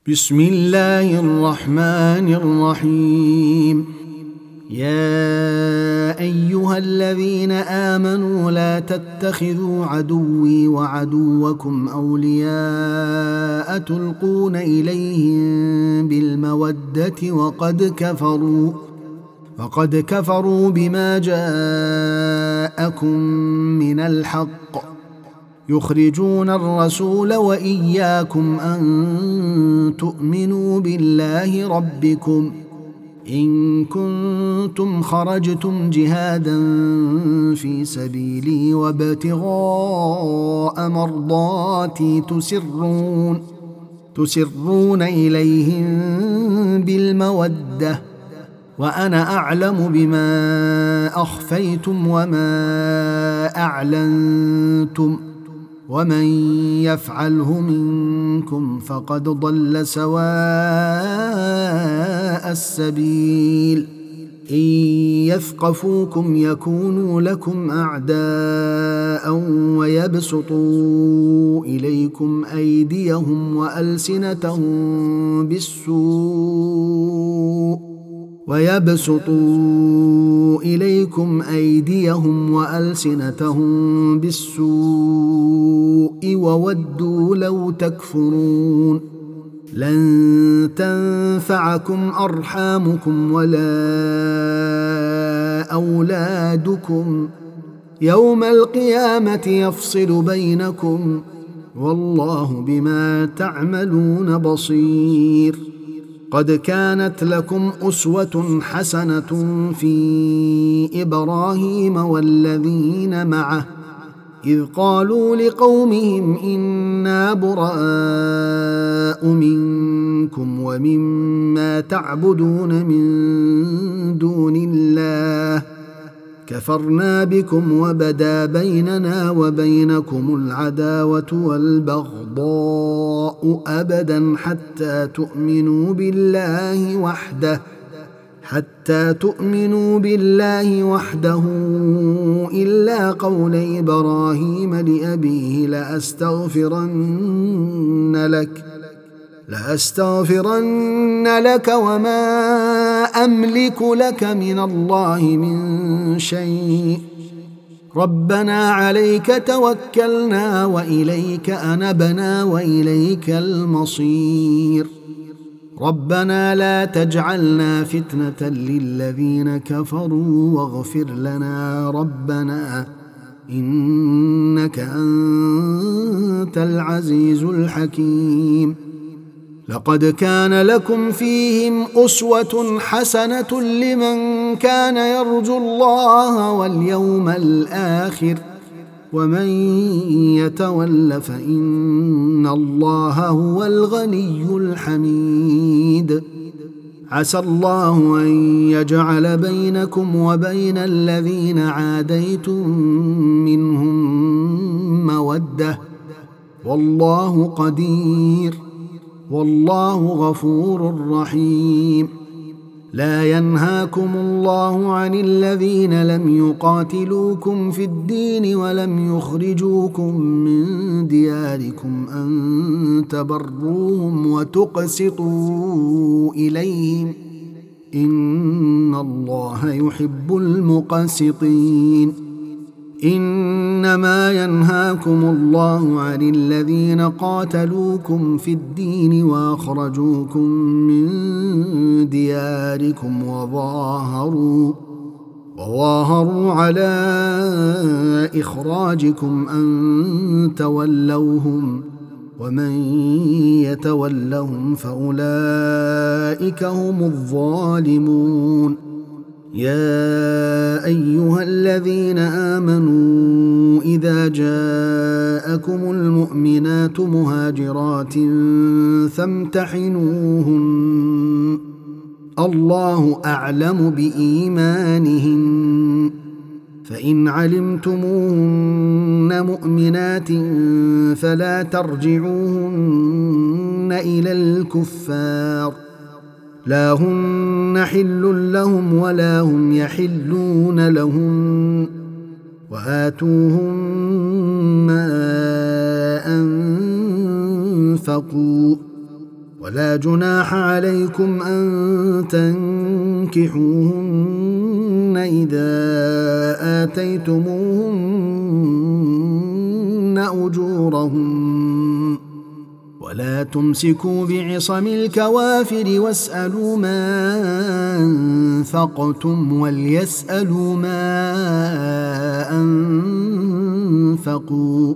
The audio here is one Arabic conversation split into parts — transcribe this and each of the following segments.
بسم الله الرحمن الرحيم. يا أيها الذين آمنوا لا تتخذوا عدوي وعدوكم أولياء تلقون إليهم بالمودة وقد كفروا بما جاءكم من الحق يخرجون الرسول وإياكم أن تؤمنوا بالله ربكم إن كنتم خرجتم جهادا في سبيلي وابتغاء مرضاتي تسرون إليهم بالمودة وأنا أعلم بما أخفيتم وما أعلنتم ومن يفعله منكم فقد ضل سواء السبيل. إن يثقفوكم يكونوا لكم أعداء ويبسطوا إليكم أيديهم وألسنتهم بالسوء وودوا لو تكفرون. لن تنفعكم أرحامكم ولا أولادكم يوم القيامة يفصل بينكم والله بما تعملون بصير. قد كانت لكم أسوة حسنة في إبراهيم والذين معه إذ قالوا لقومهم إنا براء منكم ومما تعبدون من دون الله كفرنا بكم وبدا بيننا وبينكم العداوة والبغضاء أبدا حتى تؤمنوا بالله وحده إلا قول إبراهيم لأبيه لأستغفرن لك وما أملك لك من الله من شيء ربنا عليك توكلنا وإليك أنبنا وإليك المصير. ربنا لا تجعلنا فتنة للذين كفروا واغفر لنا ربنا إنك أنت العزيز الحكيم. لقد كان لكم فيهم أسوة حسنة لمن كان يرجو الله واليوم الآخر ومن يتول فإن الله هو الغني الحميد. عسى الله أن يجعل بينكم وبين الذين عاديتم منهم مودة والله قدير والله غفور رحيم. لا ينهاكم الله عن الذين لم يقاتلوكم في الدين ولم يخرجوكم من دياركم أن تبروهم وتقسطوا إليهم إن الله يحب المقسطين. إنما ينهاكم الله عن الذين قاتلوكم في الدين وأخرجوكم من دياركم وظاهروا على إخراجكم أن تولوهم ومن يتولهم فأولئك هم الظالمون. يا أيها الذين آمنوا إذا جاءكم المؤمنات مهاجرات فامتحنوهن الله أعلم بإيمانهن فإن علمتموهن مؤمنات فلا ترجعوهن إلى الكفار لا هن حل لهم ولا هم يحلون لهم وآتوهم ما أنفقوا ولا جناح عليكم أن تنكحوهن إذا آتيتموهن أجورهن ولا تمسكوا بعصم الكوافر واسألوا ما أنفقتم وليسألوا ما أنفقوا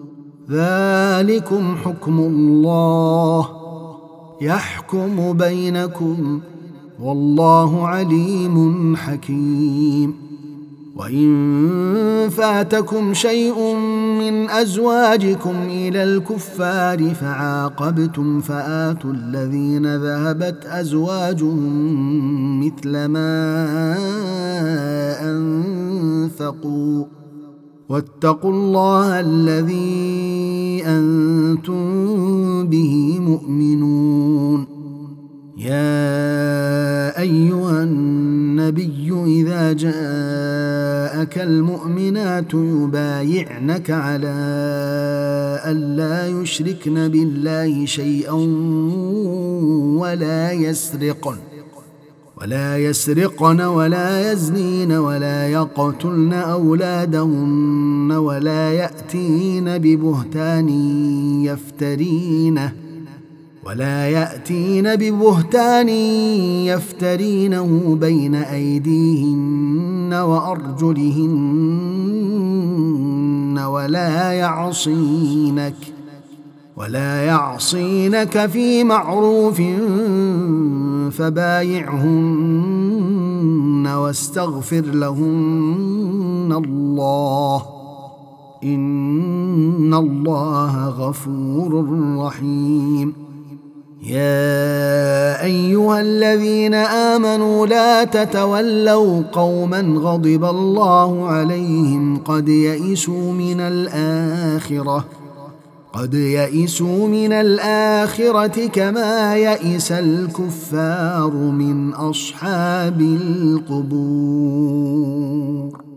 ذلكم حكم الله يحكم بينكم والله عليم حكيم. وإن فاتكم شيء من أزواجكم إلى الكفار فعاقبتم فآتوا الذين ذهبت أزواجهم مثل ما أنفقوا واتقوا الله الذي أنتم به مؤمنون. يا أيها النبي إذا جاءك المؤمنات يبايعنك على ألا يشركن بالله شيئا ولا يسرقن ولا يزنين ولا يقتلن أولادهن ولا يأتين ببهتان يفترينه بين أيديهن وأرجلهن ولا يعصينك في معروف فبايعهن واستغفر لهن الله إن الله غفور رحيم. يا أيها الذين آمنوا لا تتولوا قوما غضب الله عليهم قد يئسوا من الآخرة كما يئس الكفار من أصحاب القبور.